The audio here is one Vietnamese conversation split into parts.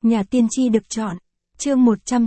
Nhà tiên tri được chọn. Chương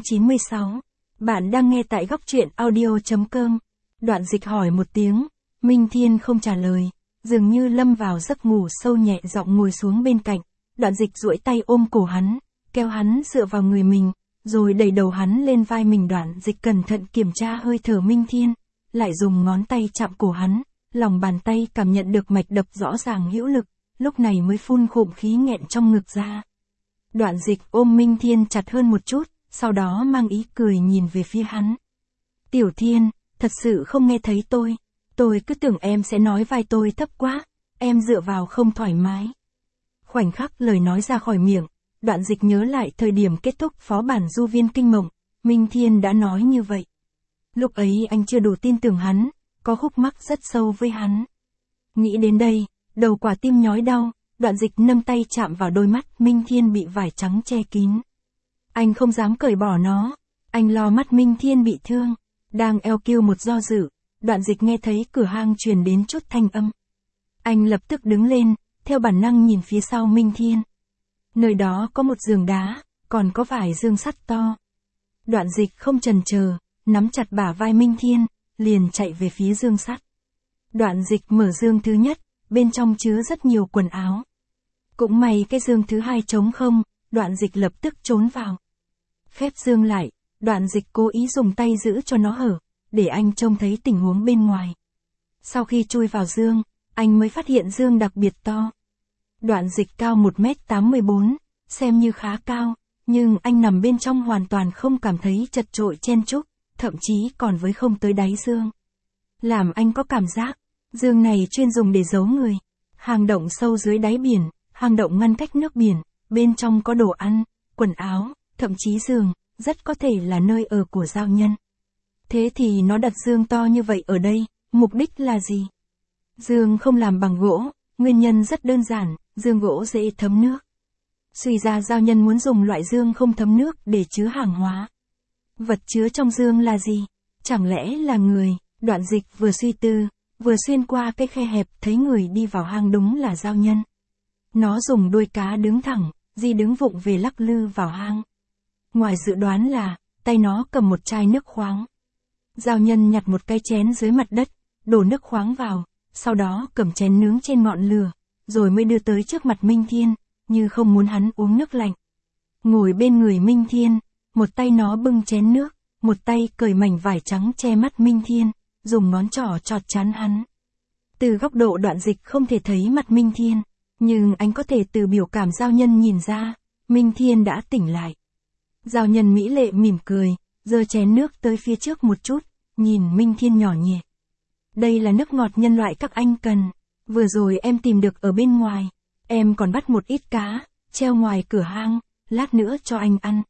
196. Bạn đang nghe tại góc truyện audio.com. Đoạn Dịch hỏi một tiếng. Minh Thiên không trả lời. Dường như lâm vào giấc ngủ sâu, nhẹ giọng ngồi xuống bên cạnh. Đoạn Dịch duỗi tay ôm cổ hắn, kéo hắn dựa vào người mình, rồi đẩy đầu hắn lên vai mình. Đoạn Dịch cẩn thận kiểm tra hơi thở Minh Thiên, lại dùng ngón tay chạm cổ hắn, lòng bàn tay cảm nhận được mạch đập rõ ràng hữu lực, lúc này mới phun khụm khí nghẹn trong ngực ra. Đoạn Dịch ôm Minh Thiên chặt hơn một chút, sau đó mang ý cười nhìn về phía hắn. Tiểu Thiên, thật sự không nghe thấy tôi cứ tưởng em sẽ nói vai tôi thấp quá, em dựa vào không thoải mái. Khoảnh khắc lời nói ra khỏi miệng, Đoạn Dịch nhớ lại thời điểm kết thúc phó bản du viên kinh mộng, Minh Thiên đã nói như vậy. Lúc ấy anh chưa đủ tin tưởng hắn, có khúc mắc rất sâu với hắn. Nghĩ đến đây, đầu quả tim nhói đau. Đoạn Dịch nâng tay chạm vào đôi mắt Minh Thiên bị vải trắng che kín. Anh không dám cởi bỏ nó, anh lo mắt Minh Thiên bị thương. Đang eo kêu một do dự, Đoạn Dịch nghe thấy cửa hang truyền đến chút thanh âm. Anh lập tức đứng lên, theo bản năng nhìn phía sau Minh Thiên. Nơi đó có một giường đá, còn có vài dương sắt to. Đoạn Dịch không chần chờ, nắm chặt bả vai Minh Thiên, liền chạy về phía dương sắt. Đoạn Dịch mở dương thứ nhất, bên trong chứa rất nhiều quần áo. Cũng may cái dương thứ hai trống không, Đoạn Dịch lập tức trốn vào. Khép dương lại, Đoạn Dịch cố ý dùng tay giữ cho nó hở, để anh trông thấy tình huống bên ngoài. Sau khi chui vào dương, anh mới phát hiện dương đặc biệt to. Đoạn Dịch cao 1m84, xem như khá cao, nhưng anh nằm bên trong hoàn toàn không cảm thấy chật chội chen chúc, thậm chí còn với không tới đáy dương. Làm anh có cảm giác, dương này chuyên dùng để giấu người. Hang động sâu dưới đáy biển, hang động ngăn cách nước biển, bên trong có đồ ăn, quần áo, thậm chí giường, rất có thể là nơi ở của giao nhân. Thế thì nó đặt giường to như vậy ở đây, mục đích là gì? Giường không làm bằng gỗ, nguyên nhân rất đơn giản, giường gỗ dễ thấm nước. Suy ra giao nhân muốn dùng loại giường không thấm nước để chứa hàng hóa. Vật chứa trong giường là gì? Chẳng lẽ là người? Đoạn Dịch vừa suy tư, vừa xuyên qua cái khe hẹp thấy người đi vào hang, đúng là giao nhân. Nó dùng đuôi cá đứng thẳng, di đứng vụng về lắc lư vào hang. Ngoài dự đoán là, tay nó cầm một chai nước khoáng. Giao nhân nhặt một cái chén dưới mặt đất, đổ nước khoáng vào, sau đó cầm chén nướng trên ngọn lửa, rồi mới đưa tới trước mặt Minh Thiên, như không muốn hắn uống nước lạnh. Ngồi bên người Minh Thiên, một tay nó bưng chén nước, một tay cởi mảnh vải trắng che mắt Minh Thiên, dùng ngón trỏ chọt trán hắn. Từ góc độ Đoạn Dịch không thể thấy mặt Minh Thiên, nhưng anh có thể từ biểu cảm giao nhân nhìn ra, Minh Thiên đã tỉnh lại. Giao nhân mỹ lệ mỉm cười, giơ chén nước tới phía trước một chút, nhìn Minh Thiên nhỏ nhẹ. Đây là nước ngọt nhân loại các anh cần, vừa rồi em tìm được ở bên ngoài, em còn bắt một ít cá, treo ngoài cửa hang, lát nữa cho anh ăn.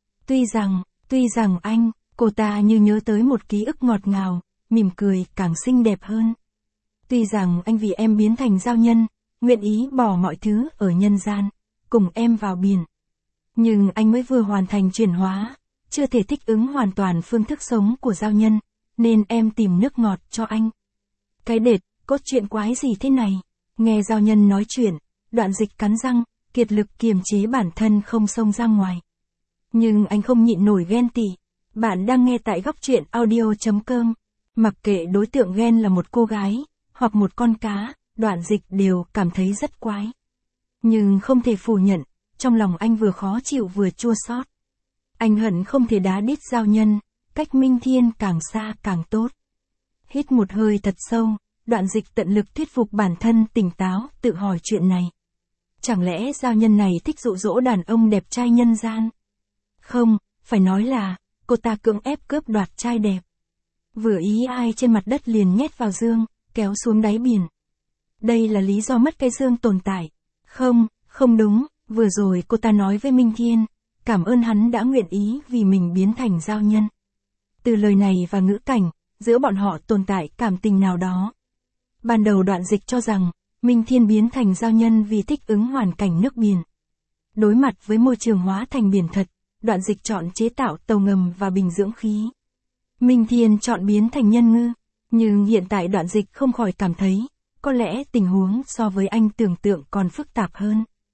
Tuy rằng anh, cô ta như nhớ tới một ký ức ngọt ngào, mỉm cười càng xinh đẹp hơn. Tuy rằng anh vì em biến thành giao nhân, nguyện ý bỏ mọi thứ ở nhân gian, cùng em vào biển. Nhưng anh mới vừa hoàn thành chuyển hóa, chưa thể thích ứng hoàn toàn phương thức sống của giao nhân, nên em tìm nước ngọt cho anh. Cái đệt, cốt truyện quái gì thế này? Nghe giao nhân nói chuyện, Đoạn Dịch cắn răng, kiệt lực kiềm chế bản thân không xông ra ngoài. Nhưng anh không nhịn nổi ghen tị. Bạn đang nghe tại góc truyện audio.com. Mặc kệ đối tượng ghen là một cô gái, hoặc một con cá, Đoạn Dịch đều cảm thấy rất quái. Nhưng không thể phủ nhận, trong lòng anh vừa khó chịu vừa chua xót. Anh hận không thể đá đít giao nhân, cách Minh Thiên càng xa càng tốt. Hít một hơi thật sâu, Đoạn Dịch tận lực thuyết phục bản thân tỉnh táo, tự hỏi chuyện này. Chẳng lẽ giao nhân này thích dụ dỗ đàn ông đẹp trai nhân gian? Không, phải nói là, cô ta cưỡng ép cướp đoạt trai đẹp. Vừa ý ai trên mặt đất liền nhét vào dương, kéo xuống đáy biển. Đây là lý do mất cái dương tồn tại. Không đúng, vừa rồi cô ta nói với Minh Thiên, cảm ơn hắn đã nguyện ý vì mình biến thành giao nhân. Từ lời này và ngữ cảnh, giữa bọn họ tồn tại cảm tình nào đó. Ban đầu Đoạn Dịch cho rằng, Minh Thiên biến thành giao nhân vì thích ứng hoàn cảnh nước biển. Đối mặt với môi trường hóa thành biển thật, Đoạn Dịch chọn chế tạo tàu ngầm và bình dưỡng khí. Minh Thiên chọn biến thành nhân ngư, nhưng hiện tại Đoạn Dịch không khỏi cảm thấy, có lẽ tình huống so với anh tưởng tượng còn phức tạp hơn.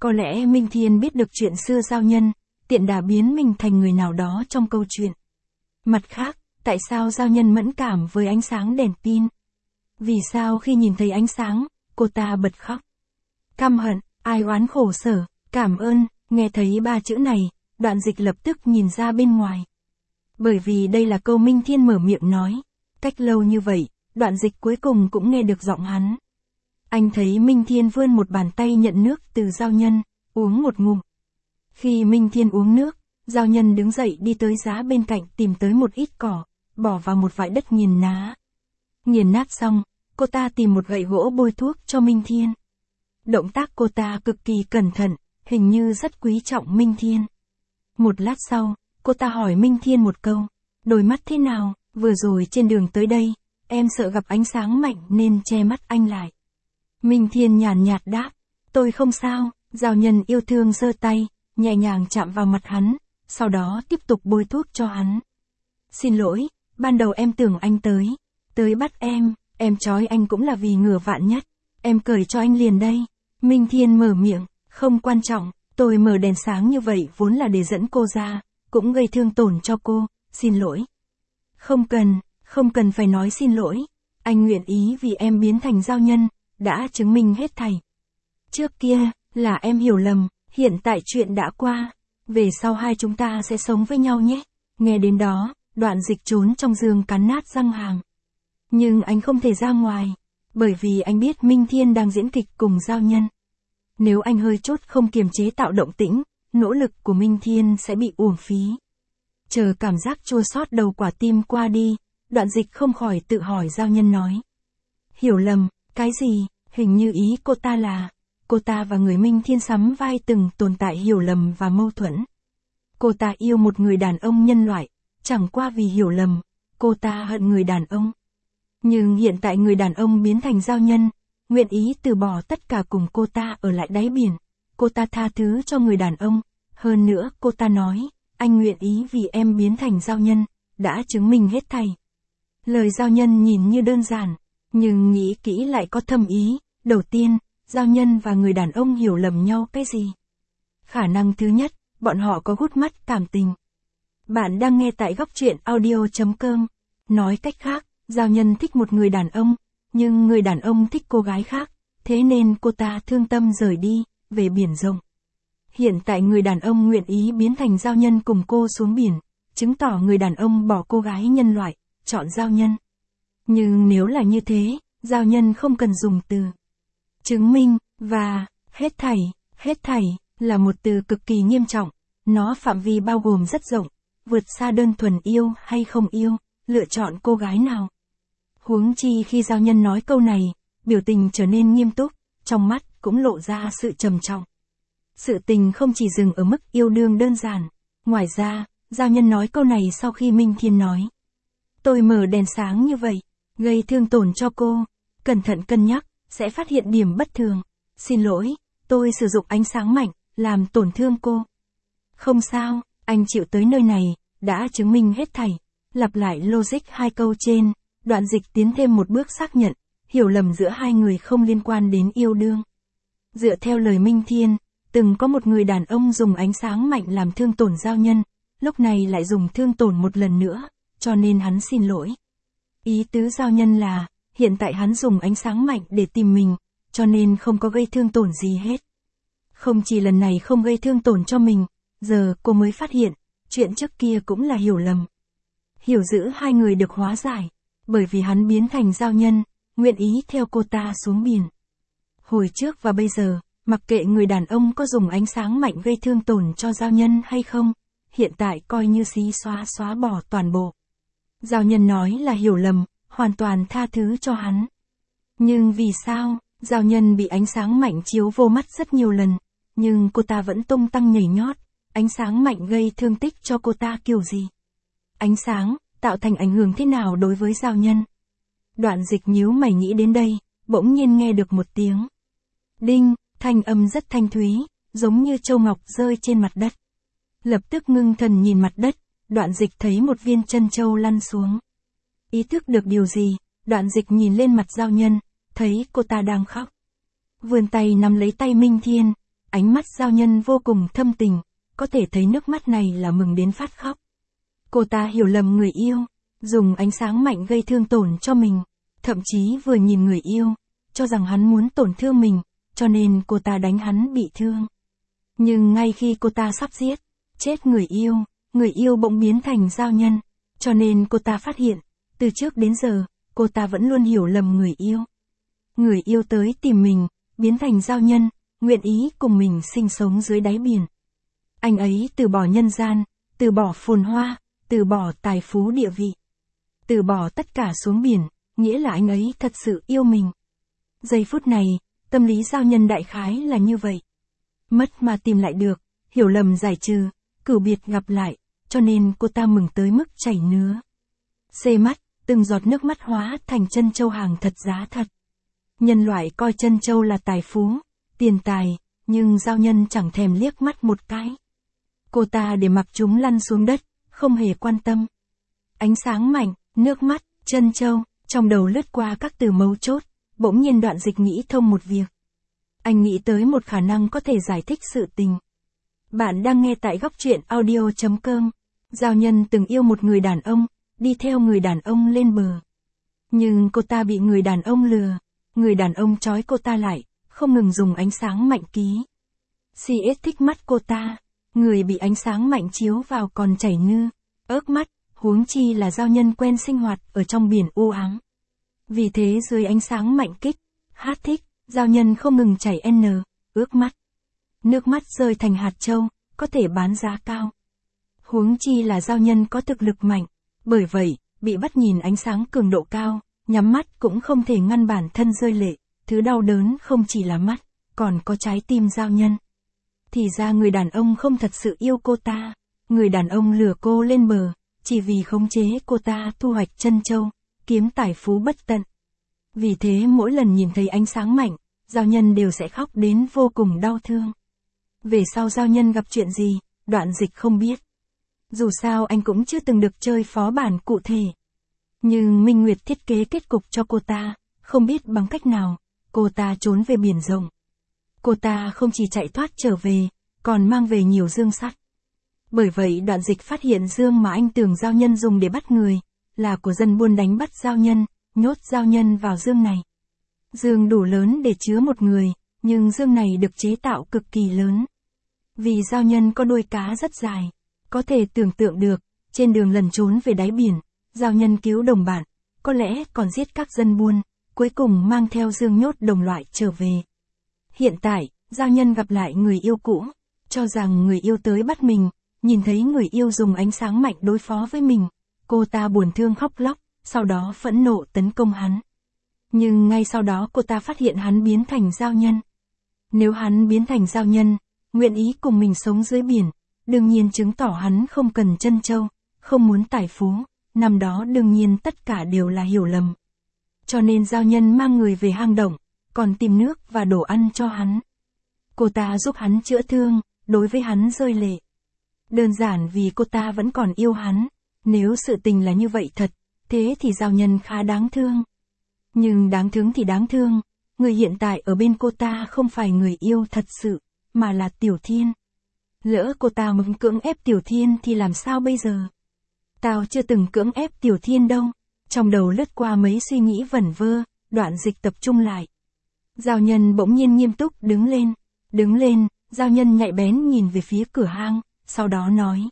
Có lẽ Minh Thiên biết được chuyện xưa Giao Nhân, tiện đà biến mình thành người nào đó trong câu chuyện. Mặt khác, tại sao Giao Nhân mẫn cảm với ánh sáng đèn pin? Vì sao khi nhìn thấy ánh sáng, cô ta bật khóc? Căm hận, ai oán khổ sở, cảm ơn, nghe thấy ba chữ này, Đoạn Dịch lập tức nhìn ra bên ngoài. Bởi vì đây là câu Minh Thiên mở miệng nói. Cách lâu như vậy, Đoạn Dịch cuối cùng cũng nghe được giọng hắn. Anh thấy Minh Thiên vươn một bàn tay nhận nước từ Giao Nhân, uống một ngụm. Khi Minh Thiên uống nước, Giao Nhân đứng dậy đi tới giá bên cạnh tìm tới một ít cỏ, bỏ vào một vại đất nghiền ná. Nghiền nát xong, cô ta tìm một gậy gỗ bôi thuốc cho Minh Thiên. Động tác cô ta cực kỳ cẩn thận, hình như rất quý trọng Minh Thiên. Một lát sau, cô ta hỏi Minh Thiên một câu, đôi mắt thế nào, vừa rồi trên đường tới đây, em sợ gặp ánh sáng mạnh nên che mắt anh lại. Minh Thiên nhàn nhạt đáp, tôi không sao. Giao Nhân yêu thương giơ tay, nhẹ nhàng chạm vào mặt hắn, sau đó tiếp tục bôi thuốc cho hắn. Xin lỗi, ban đầu em tưởng anh tới bắt em trói anh cũng là vì ngừa vạn nhất, em cởi cho anh liền đây. Minh Thiên mở miệng, không quan trọng, tôi mở đèn sáng như vậy vốn là để dẫn cô ra, cũng gây thương tổn cho cô, xin lỗi. Không cần phải nói xin lỗi, anh nguyện ý vì em biến thành Giao Nhân, đã chứng minh hết thảy. Trước kia, là em hiểu lầm, hiện tại chuyện đã qua, về sau hai chúng ta sẽ sống với nhau nhé. Nghe đến đó, Đoạn Dịch trốn trong giường cắn nát răng hàm. Nhưng anh không thể ra ngoài, bởi vì anh biết Minh Thiên đang diễn kịch cùng Giao Nhân. Nếu anh hơi chút không kiềm chế tạo động tĩnh, nỗ lực của Minh Thiên sẽ bị uổng phí. Chờ cảm giác chua xót đầu quả tim qua đi, Đoạn Dịch không khỏi tự hỏi Giao Nhân nói. Hiểu lầm, cái gì, hình như ý cô ta là, cô ta và người Minh Thiên sắm vai từng tồn tại hiểu lầm và mâu thuẫn. Cô ta yêu một người đàn ông nhân loại, chẳng qua vì hiểu lầm, cô ta hận người đàn ông. Nhưng hiện tại người đàn ông biến thành Giao Nhân, nguyện ý từ bỏ tất cả cùng cô ta ở lại đáy biển. Cô ta tha thứ cho người đàn ông, hơn nữa cô ta nói, anh nguyện ý vì em biến thành Giao Nhân, đã chứng minh hết thảy. Lời Giao Nhân nhìn như đơn giản, nhưng nghĩ kỹ lại có thâm ý. Đầu tiên, Giao Nhân và người đàn ông hiểu lầm nhau cái gì? Khả năng thứ nhất, bọn họ có gút mắt cảm tình. Bạn đang nghe tại góc truyện audio.com. Nói cách khác, Giao Nhân thích một người đàn ông, nhưng người đàn ông thích cô gái khác, thế nên cô ta thương tâm rời đi, về biển rộng. Hiện tại người đàn ông nguyện ý biến thành Giao Nhân cùng cô xuống biển, chứng tỏ người đàn ông bỏ cô gái nhân loại, chọn Giao Nhân. Nhưng nếu là như thế, Giao Nhân không cần dùng từ chứng minh, và hết thảy, là một từ cực kỳ nghiêm trọng, nó phạm vi bao gồm rất rộng, vượt xa đơn thuần yêu hay không yêu, lựa chọn cô gái nào. Huống chi khi Giao Nhân nói câu này, biểu tình trở nên nghiêm túc, trong mắt cũng lộ ra sự trầm trọng. Sự tình không chỉ dừng ở mức yêu đương đơn giản, ngoài ra, Giao Nhân nói câu này sau khi Minh Thiên nói. Tôi mở đèn sáng như vậy, gây thương tổn cho cô, cẩn thận cân nhắc, sẽ phát hiện điểm bất thường. Xin lỗi, tôi sử dụng ánh sáng mạnh, làm tổn thương cô. Không sao, anh chịu tới nơi này, đã chứng minh hết thảy. Lặp lại logic hai câu trên, Đoạn Dịch tiến thêm một bước xác nhận, hiểu lầm giữa hai người không liên quan đến yêu đương. Dựa theo lời Minh Thiên, từng có một người đàn ông dùng ánh sáng mạnh làm thương tổn Giao Nhân, lúc này lại dùng thương tổn một lần nữa, cho nên hắn xin lỗi. Ý tứ Giao Nhân là, hiện tại hắn dùng ánh sáng mạnh để tìm mình, cho nên không có gây thương tổn gì hết. Không chỉ lần này không gây thương tổn cho mình, giờ cô mới phát hiện, chuyện trước kia cũng là hiểu lầm. Hiểu giữ hai người được hóa giải, bởi vì hắn biến thành Giao Nhân, nguyện ý theo cô ta xuống biển. Hồi trước và bây giờ, mặc kệ người đàn ông có dùng ánh sáng mạnh gây thương tổn cho Giao Nhân hay không, hiện tại coi như xóa bỏ toàn bộ. Giao Nhân nói là hiểu lầm, hoàn toàn tha thứ cho hắn. Nhưng vì sao, Giao Nhân bị ánh sáng mạnh chiếu vô mắt rất nhiều lần, nhưng cô ta vẫn tung tăng nhảy nhót, ánh sáng mạnh gây thương tích cho cô ta kiểu gì? Ánh sáng, tạo thành ảnh hưởng thế nào đối với Giao Nhân? Đoạn Dịch nhíu mày nghĩ đến đây, bỗng nhiên nghe được một tiếng. Đinh, thanh âm rất thanh thúy, giống như châu ngọc rơi trên mặt đất. Lập tức ngưng thần nhìn mặt đất, Đoạn Dịch thấy một viên chân châu lăn xuống. Ý thức được điều gì, Đoạn Dịch nhìn lên mặt Giao Nhân, thấy cô ta đang khóc. Vươn tay nắm lấy tay Minh Thiên, Ánh mắt giao nhân vô cùng thâm tình, có thể thấy nước mắt này là mừng đến phát khóc. Cô ta hiểu lầm người yêu, dùng ánh sáng mạnh gây thương tổn cho mình, thậm chí vừa nhìn người yêu, cho rằng hắn muốn tổn thương mình, cho nên cô ta đánh hắn bị thương. Nhưng ngay khi cô ta sắp giết chết người yêu bỗng biến thành giao nhân, cho nên cô ta phát hiện, từ trước đến giờ, cô ta vẫn luôn hiểu lầm người yêu. Người yêu tới tìm mình, biến thành giao nhân, nguyện ý cùng mình sinh sống dưới đáy biển. Anh ấy từ bỏ nhân gian, từ bỏ phồn hoa, từ bỏ tài phú địa vị. Từ bỏ tất cả xuống biển, nghĩa là anh ấy thật sự yêu mình. Giây phút này, tâm lý giao nhân đại khái là như vậy. Mất mà tìm lại được, hiểu lầm giải trừ, cửu biệt gặp lại, cho nên cô ta mừng tới mức chảy nứa. Xê mắt, từng giọt nước mắt hóa thành trân châu hàng thật giá thật. Nhân loại coi trân châu là tài phú, tiền tài, nhưng giao nhân chẳng thèm liếc mắt một cái. Cô ta để mặc chúng lăn xuống đất, không hề quan tâm. Ánh sáng mạnh, nước mắt, trân châu, trong đầu lướt qua các từ mấu chốt, bỗng nhiên Đoạn Dịch nghĩ thông một việc. Anh nghĩ tới một khả năng có thể giải thích sự tình. Bạn đang nghe tại góc truyện audio.com. Giao nhân từng yêu một người đàn ông, đi theo người đàn ông lên bờ. Nhưng cô ta bị người đàn ông lừa, người đàn ông trói cô ta lại, không ngừng dùng ánh sáng mạnh ký. CS thích mắt cô ta, người bị ánh sáng mạnh chiếu vào còn chảy nư, ớt mắt, huống chi là giao nhân quen sinh hoạt ở trong biển u ám. Vì thế dưới ánh sáng mạnh kích, thích, giao nhân không ngừng chảy ướt mắt. Nước mắt rơi thành hạt châu, có thể bán giá cao. Huống chi là giao nhân có thực lực mạnh, bởi vậy, bị bắt nhìn ánh sáng cường độ cao, nhắm mắt cũng không thể ngăn bản thân rơi lệ, thứ đau đớn không chỉ là mắt, còn có trái tim giao nhân. Thì ra người đàn ông không thật sự yêu cô ta, người đàn ông lừa cô lên bờ, chỉ vì khống chế cô ta thu hoạch trân châu, kiếm tài phú bất tận. Vì thế mỗi lần nhìn thấy ánh sáng mạnh, giao nhân đều sẽ khóc đến vô cùng đau thương. Về sau giao nhân gặp chuyện gì, Đoạn Dịch không biết. Dù sao anh cũng chưa từng được chơi phó bản cụ thể. Nhưng Minh Nguyệt thiết kế kết cục cho cô ta, không biết bằng cách nào, cô ta trốn về biển rộng. Cô ta không chỉ chạy thoát trở về, còn mang về nhiều dương sắt. Bởi vậy Đoạn Dịch phát hiện dương mà anh tưởng giao nhân dùng để bắt người, là của dân buôn đánh bắt giao nhân, nhốt giao nhân vào dương này. Dương đủ lớn để chứa một người, nhưng dương này được chế tạo cực kỳ lớn. Vì giao nhân có đuôi cá rất dài, có thể tưởng tượng được, trên đường lẩn trốn về đáy biển, giao nhân cứu đồng bạn, có lẽ còn giết các dân buôn, cuối cùng mang theo dương nhốt đồng loại trở về. Hiện tại, giao nhân gặp lại người yêu cũ, cho rằng người yêu tới bắt mình, nhìn thấy người yêu dùng ánh sáng mạnh đối phó với mình, cô ta buồn thương khóc lóc, sau đó phẫn nộ tấn công hắn. Nhưng ngay sau đó cô ta phát hiện hắn biến thành giao nhân. Nếu hắn biến thành giao nhân, nguyện ý cùng mình sống dưới biển, đương nhiên chứng tỏ hắn không cần trân châu, không muốn tài phú, năm đó đương nhiên tất cả đều là hiểu lầm. Cho nên giao nhân mang người về hang động, còn tìm nước và đồ ăn cho hắn. Cô ta giúp hắn chữa thương, đối với hắn rơi lệ. Đơn giản vì cô ta vẫn còn yêu hắn, nếu sự tình là như vậy thật, thế thì giao nhân khá đáng thương. Nhưng đáng thương thì đáng thương, người hiện tại ở bên cô ta không phải người yêu thật sự, mà là Tiểu Thiên. Lỡ cô ta muốn cưỡng ép Tiểu Thiên thì làm sao bây giờ? Tao chưa từng cưỡng ép Tiểu Thiên đâu. Trong đầu lướt qua mấy suy nghĩ vẩn vơ, Đoạn Dịch tập trung lại. Giao nhân bỗng nhiên nghiêm túc đứng lên, giao nhân nhạy bén nhìn về phía cửa hang, sau đó nói.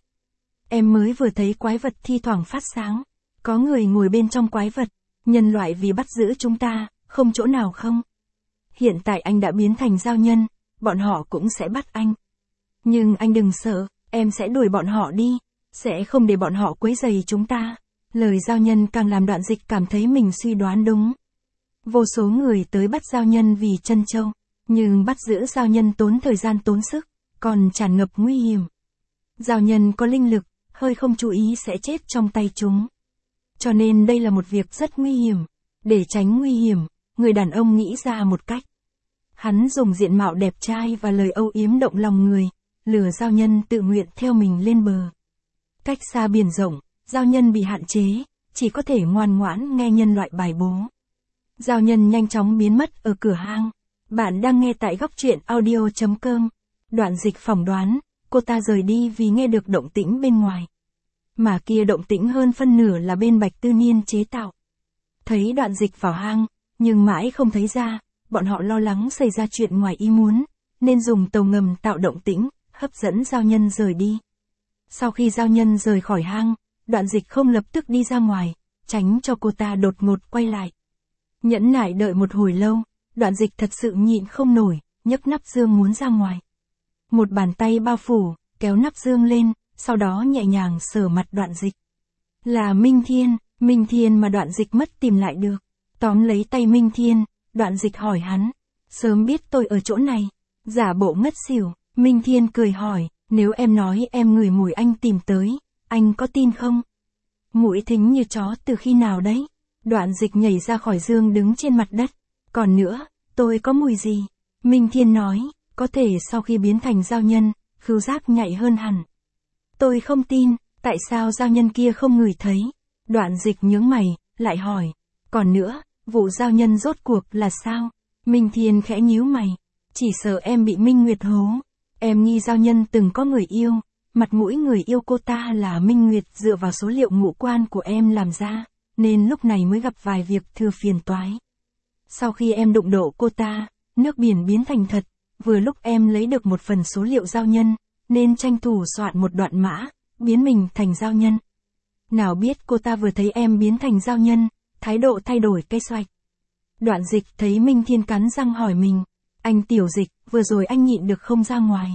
Em mới vừa thấy quái vật thi thoảng phát sáng, có người ngồi bên trong quái vật, nhân loại vì bắt giữ chúng ta, không chỗ nào không? Hiện tại anh đã biến thành giao nhân, bọn họ cũng sẽ bắt anh. Nhưng anh đừng sợ, em sẽ đuổi bọn họ đi, sẽ không để bọn họ quấy rầy chúng ta. Lời giao nhân càng làm Đoạn Dịch cảm thấy mình suy đoán đúng. Vô số người tới bắt giao nhân vì trân châu, nhưng bắt giữ giao nhân tốn thời gian tốn sức, còn tràn ngập nguy hiểm. Giao nhân có linh lực, hơi không chú ý sẽ chết trong tay chúng. Cho nên đây là một việc rất nguy hiểm. Để tránh nguy hiểm, người đàn ông nghĩ ra một cách. Hắn dùng diện mạo đẹp trai và lời âu yếm động lòng người, lừa giao nhân tự nguyện theo mình lên bờ. Cách xa biển rộng, giao nhân bị hạn chế, chỉ có thể ngoan ngoãn nghe nhân loại bài bố. Giao nhân nhanh chóng biến mất ở cửa hang. Bạn đang nghe tại góc truyện audio.com. Đoạn Dịch phỏng đoán, cô ta rời đi vì nghe được động tĩnh bên ngoài. Mà kia động tĩnh hơn phân nửa là bên Bạch Tư Niên chế tạo. Thấy Đoạn Dịch vào hang, nhưng mãi không thấy ra, bọn họ lo lắng xảy ra chuyện ngoài ý muốn, nên dùng tàu ngầm tạo động tĩnh, hấp dẫn giao nhân rời đi. Sau khi giao nhân rời khỏi hang, Đoạn Dịch không lập tức đi ra ngoài, tránh cho cô ta đột ngột quay lại. Nhẫn nại đợi một hồi lâu, Đoạn Dịch thật sự nhịn không nổi, nhấc nắp dương muốn ra ngoài. Một bàn tay bao phủ, kéo nắp dương lên, sau đó nhẹ nhàng sờ mặt Đoạn Dịch. Là Minh Thiên mà Đoạn Dịch mất tìm lại được. Tóm lấy tay Minh Thiên, Đoạn Dịch hỏi hắn, sớm biết tôi ở chỗ này. Giả bộ ngất xỉu, Minh Thiên cười hỏi, nếu em nói em ngửi mùi anh tìm tới, anh có tin không? Mũi thính như chó từ khi nào đấy? Đoạn Dịch nhảy ra khỏi dương đứng trên mặt đất. Còn nữa, tôi có mùi gì? Minh Thiên nói, có thể sau khi biến thành giao nhân, khứu giác nhạy hơn hẳn. Tôi không tin, tại sao giao nhân kia không ngửi thấy? Đoạn Dịch nhướng mày, lại hỏi, còn nữa, vụ giao nhân rốt cuộc là sao? Minh Thiên khẽ nhíu mày, chỉ sợ em bị Minh Nguyệt hố. Em nghi giao nhân từng có người yêu, mặt mũi người yêu cô ta là Minh Nguyệt dựa vào số liệu ngũ quan của em làm ra, nên lúc này mới gặp vài việc thừa phiền toái. Sau khi em đụng độ cô ta, nước biển biến thành thật, vừa lúc em lấy được một phần số liệu giao nhân, nên tranh thủ soạn một đoạn mã, biến mình thành giao nhân. Nào biết cô ta vừa thấy em biến thành giao nhân, thái độ thay đổi cây xoạch. Đoạn Dịch thấy Minh Thiên cắn răng hỏi mình, anh Tiểu Dịch, vừa rồi anh nhịn được không ra ngoài?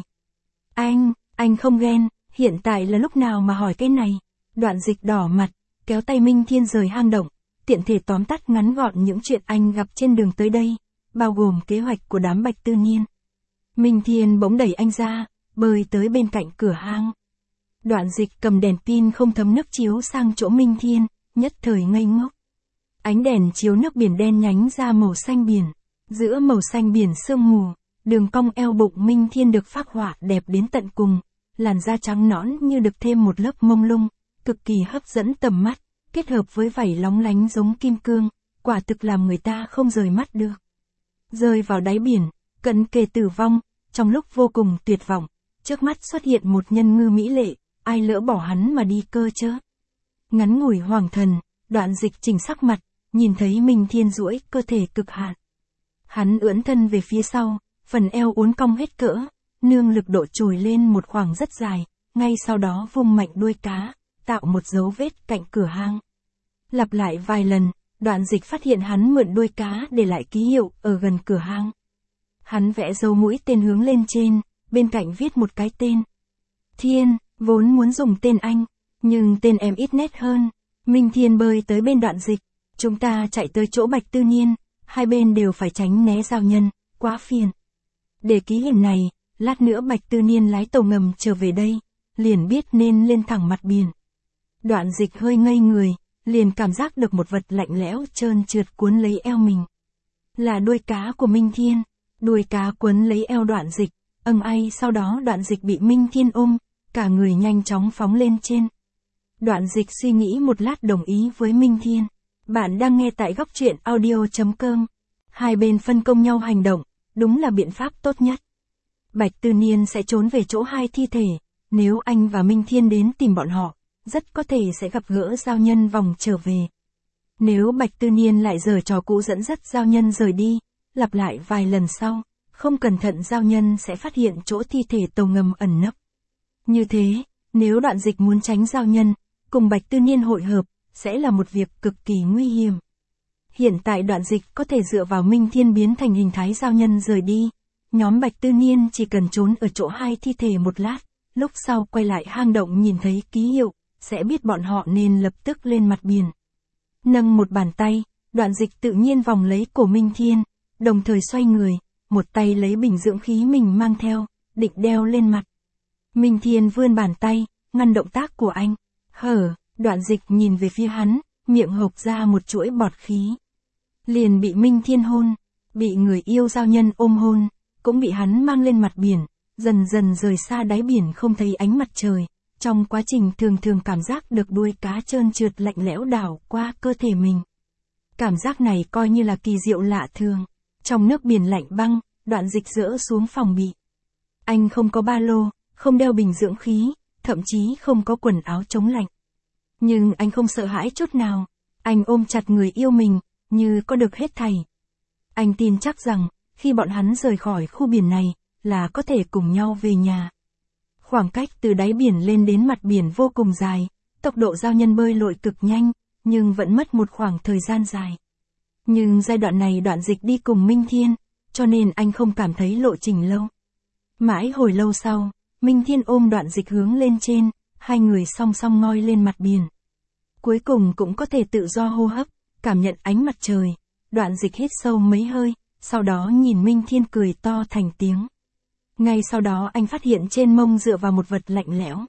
Anh không ghen, hiện tại là lúc nào mà hỏi cái này? Đoạn Dịch đỏ mặt, kéo tay Minh Thiên rời hang động, tiện thể tóm tắt ngắn gọn những chuyện anh gặp trên đường tới đây, bao gồm kế hoạch của đám Bạch Tư Niên. Minh Thiên bỗng đẩy anh ra, bơi tới bên cạnh cửa hang. Đoạn Dịch cầm đèn pin không thấm nước chiếu sang chỗ Minh Thiên, nhất thời ngây ngốc. Ánh đèn chiếu nước biển đen nhánh ra màu xanh biển, giữa màu xanh biển sương mù, đường cong eo bụng Minh Thiên được phác họa đẹp đến tận cùng, làn da trắng nõn như được thêm một lớp mông lung, cực kỳ hấp dẫn tầm mắt, kết hợp với vảy lóng lánh giống kim cương, quả thực làm người ta không rời mắt được. Rơi vào đáy biển, cận kề tử vong, trong lúc vô cùng tuyệt vọng, trước mắt xuất hiện một nhân ngư mỹ lệ, ai lỡ bỏ hắn mà đi cơ chứ? Ngắn ngủi hoàng thần, Đoạn Dịch chỉnh sắc mặt, nhìn thấy Minh Thiên duỗi cơ thể cực hạn. Hắn ưỡn thân về phía sau, phần eo uốn cong hết cỡ, nương lực độ trồi lên một khoảng rất dài, ngay sau đó vung mạnh đuôi cá, tạo một dấu vết cạnh cửa hang. Lặp lại vài lần, Đoạn Dịch phát hiện hắn mượn đuôi cá để lại ký hiệu ở gần cửa hang. Hắn vẽ dấu mũi tên hướng lên trên, bên cạnh viết một cái tên. Thiên, vốn muốn dùng tên anh, nhưng tên em ít nét hơn. Minh Thiên bơi tới bên Đoạn Dịch, chúng ta chạy tới chỗ Bạch Tư Niên, hai bên đều phải tránh né giao nhân, quá phiền. Để ký hiệu này, lát nữa Bạch Tư Niên lái tàu ngầm trở về đây, liền biết nên lên thẳng mặt biển. Đoạn Dịch hơi ngây người, liền cảm giác được một vật lạnh lẽo trơn trượt cuốn lấy eo mình. Là đuôi cá của Minh Thiên, đuôi cá cuốn lấy eo Đoạn Dịch, ai sau đó Đoạn Dịch bị Minh Thiên ôm, cả người nhanh chóng phóng lên trên. Đoạn Dịch suy nghĩ một lát đồng ý với Minh Thiên. Bạn đang nghe tại góc truyện audio.com. Hai bên phân công nhau hành động, đúng là biện pháp tốt nhất. Bạch Tư Niên sẽ trốn về chỗ hai thi thể, nếu anh và Minh Thiên đến tìm bọn họ, rất có thể sẽ gặp gỡ giao nhân vòng trở về. Nếu Bạch Tư Niên lại giở trò cũ dẫn dắt giao nhân rời đi, lặp lại vài lần sau, không cẩn thận giao nhân sẽ phát hiện chỗ thi thể tàu ngầm ẩn nấp. Như thế, nếu Đoạn Dịch muốn tránh giao nhân, cùng Bạch Tư Niên hội hợp, sẽ là một việc cực kỳ nguy hiểm. Hiện tại Đoạn Dịch có thể dựa vào Minh Thiên biến thành hình thái giao nhân rời đi, nhóm Bạch Tư Niên chỉ cần trốn ở chỗ hai thi thể một lát, lúc sau quay lại hang động nhìn thấy ký hiệu, sẽ biết bọn họ nên lập tức lên mặt biển. Nâng một bàn tay, Đoạn Dịch tự nhiên vòng lấy cổ Minh Thiên, đồng thời xoay người, một tay lấy bình dưỡng khí mình mang theo, định đeo lên mặt. Minh Thiên vươn bàn tay, ngăn động tác của anh. Đoạn Dịch nhìn về phía hắn, miệng hộc ra một chuỗi bọt khí. Liền bị Minh Thiên hôn, bị người yêu giao nhân ôm hôn, cũng bị hắn mang lên mặt biển, dần dần rời xa đáy biển không thấy ánh mặt trời. Trong quá trình thường cảm giác được đuôi cá trơn trượt lạnh lẽo đảo qua cơ thể mình. Cảm giác này coi như là kỳ diệu lạ thường. Trong nước biển lạnh băng, Đoạn Dịch dỡ xuống phòng bị. Anh không có ba lô, không đeo bình dưỡng khí, thậm chí không có quần áo chống lạnh. Nhưng anh không sợ hãi chút nào. Anh ôm chặt người yêu mình, như có được hết thảy. Anh tin chắc rằng, khi bọn hắn rời khỏi khu biển này, là có thể cùng nhau về nhà. Khoảng cách từ đáy biển lên đến mặt biển vô cùng dài, tốc độ giao nhân bơi lội cực nhanh, nhưng vẫn mất một khoảng thời gian dài. Nhưng giai đoạn này Đoạn Dịch đi cùng Minh Thiên, cho nên anh không cảm thấy lộ trình lâu. Mãi hồi lâu sau, Minh Thiên ôm Đoạn Dịch hướng lên trên, hai người song song ngoi lên mặt biển. Cuối cùng cũng có thể tự do hô hấp, cảm nhận ánh mặt trời. Đoạn Dịch hít sâu mấy hơi, sau đó nhìn Minh Thiên cười to thành tiếng. Ngay sau đó anh phát hiện trên mông dựa vào một vật lạnh lẽo.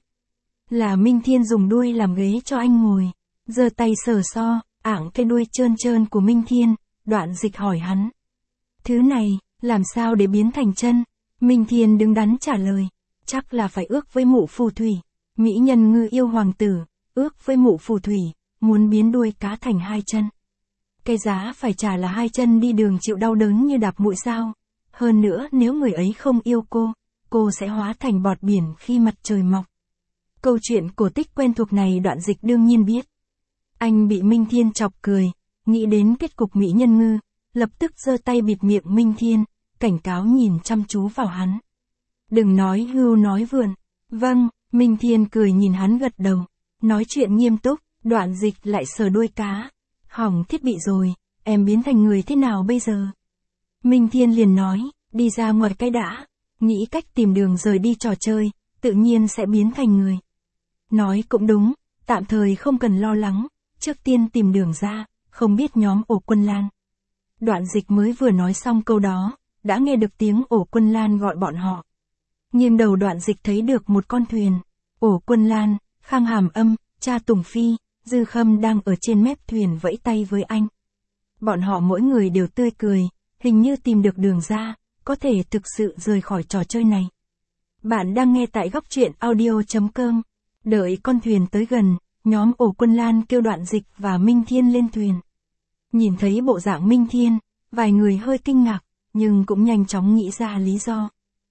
Là Minh Thiên dùng đuôi làm ghế cho anh ngồi. Giơ tay sờ so, ảng cái đuôi trơn trơn của Minh Thiên, Đoạn Dịch hỏi hắn. Thứ này, làm sao để biến thành chân? Minh Thiên đứng đắn trả lời. Chắc là phải ước với mụ phù thủy. Mỹ nhân ngư yêu hoàng tử, ước với mụ phù thủy, muốn biến đuôi cá thành hai chân. Cái giá phải trả là hai chân đi đường chịu đau đớn như đạp muội sao. Hơn nữa nếu người ấy không yêu cô sẽ hóa thành bọt biển khi mặt trời mọc. Câu chuyện cổ tích quen thuộc này Đoạn Dịch đương nhiên biết. Anh bị Minh Thiên chọc cười, nghĩ đến kết cục mỹ nhân ngư, lập tức giơ tay bịt miệng Minh Thiên, cảnh cáo nhìn chăm chú vào hắn. Đừng nói hưu nói vượn. Vâng, Minh Thiên cười nhìn hắn gật đầu. Nói chuyện nghiêm túc, Đoạn Dịch lại sờ đuôi cá. Hỏng thiết bị rồi, em biến thành người thế nào bây giờ? Minh Thiên liền nói, đi ra ngoài cái đã, nghĩ cách tìm đường rời đi trò chơi, tự nhiên sẽ biến thành người. Nói cũng đúng, tạm thời không cần lo lắng, trước tiên tìm đường ra, không biết nhóm Ổ Quân Lan. Đoạn Dịch mới vừa nói xong câu đó, đã nghe được tiếng Ổ Quân Lan gọi bọn họ. Nghiêng đầu Đoạn Dịch thấy được một con thuyền. Ổ Quân Lan, Khang Hàm Âm, Cha Tùng Phi, Dư Khâm đang ở trên mép thuyền vẫy tay với anh. Bọn họ mỗi người đều tươi cười, hình như tìm được đường ra, có thể thực sự rời khỏi trò chơi này. Bạn đang nghe tại góc truyện audio.com. Đợi con thuyền tới gần, nhóm Ổ Quân Lan kêu Đoạn Dịch và Minh Thiên lên thuyền. Nhìn thấy bộ dạng Minh Thiên, vài người hơi kinh ngạc, nhưng cũng nhanh chóng nghĩ ra lý do.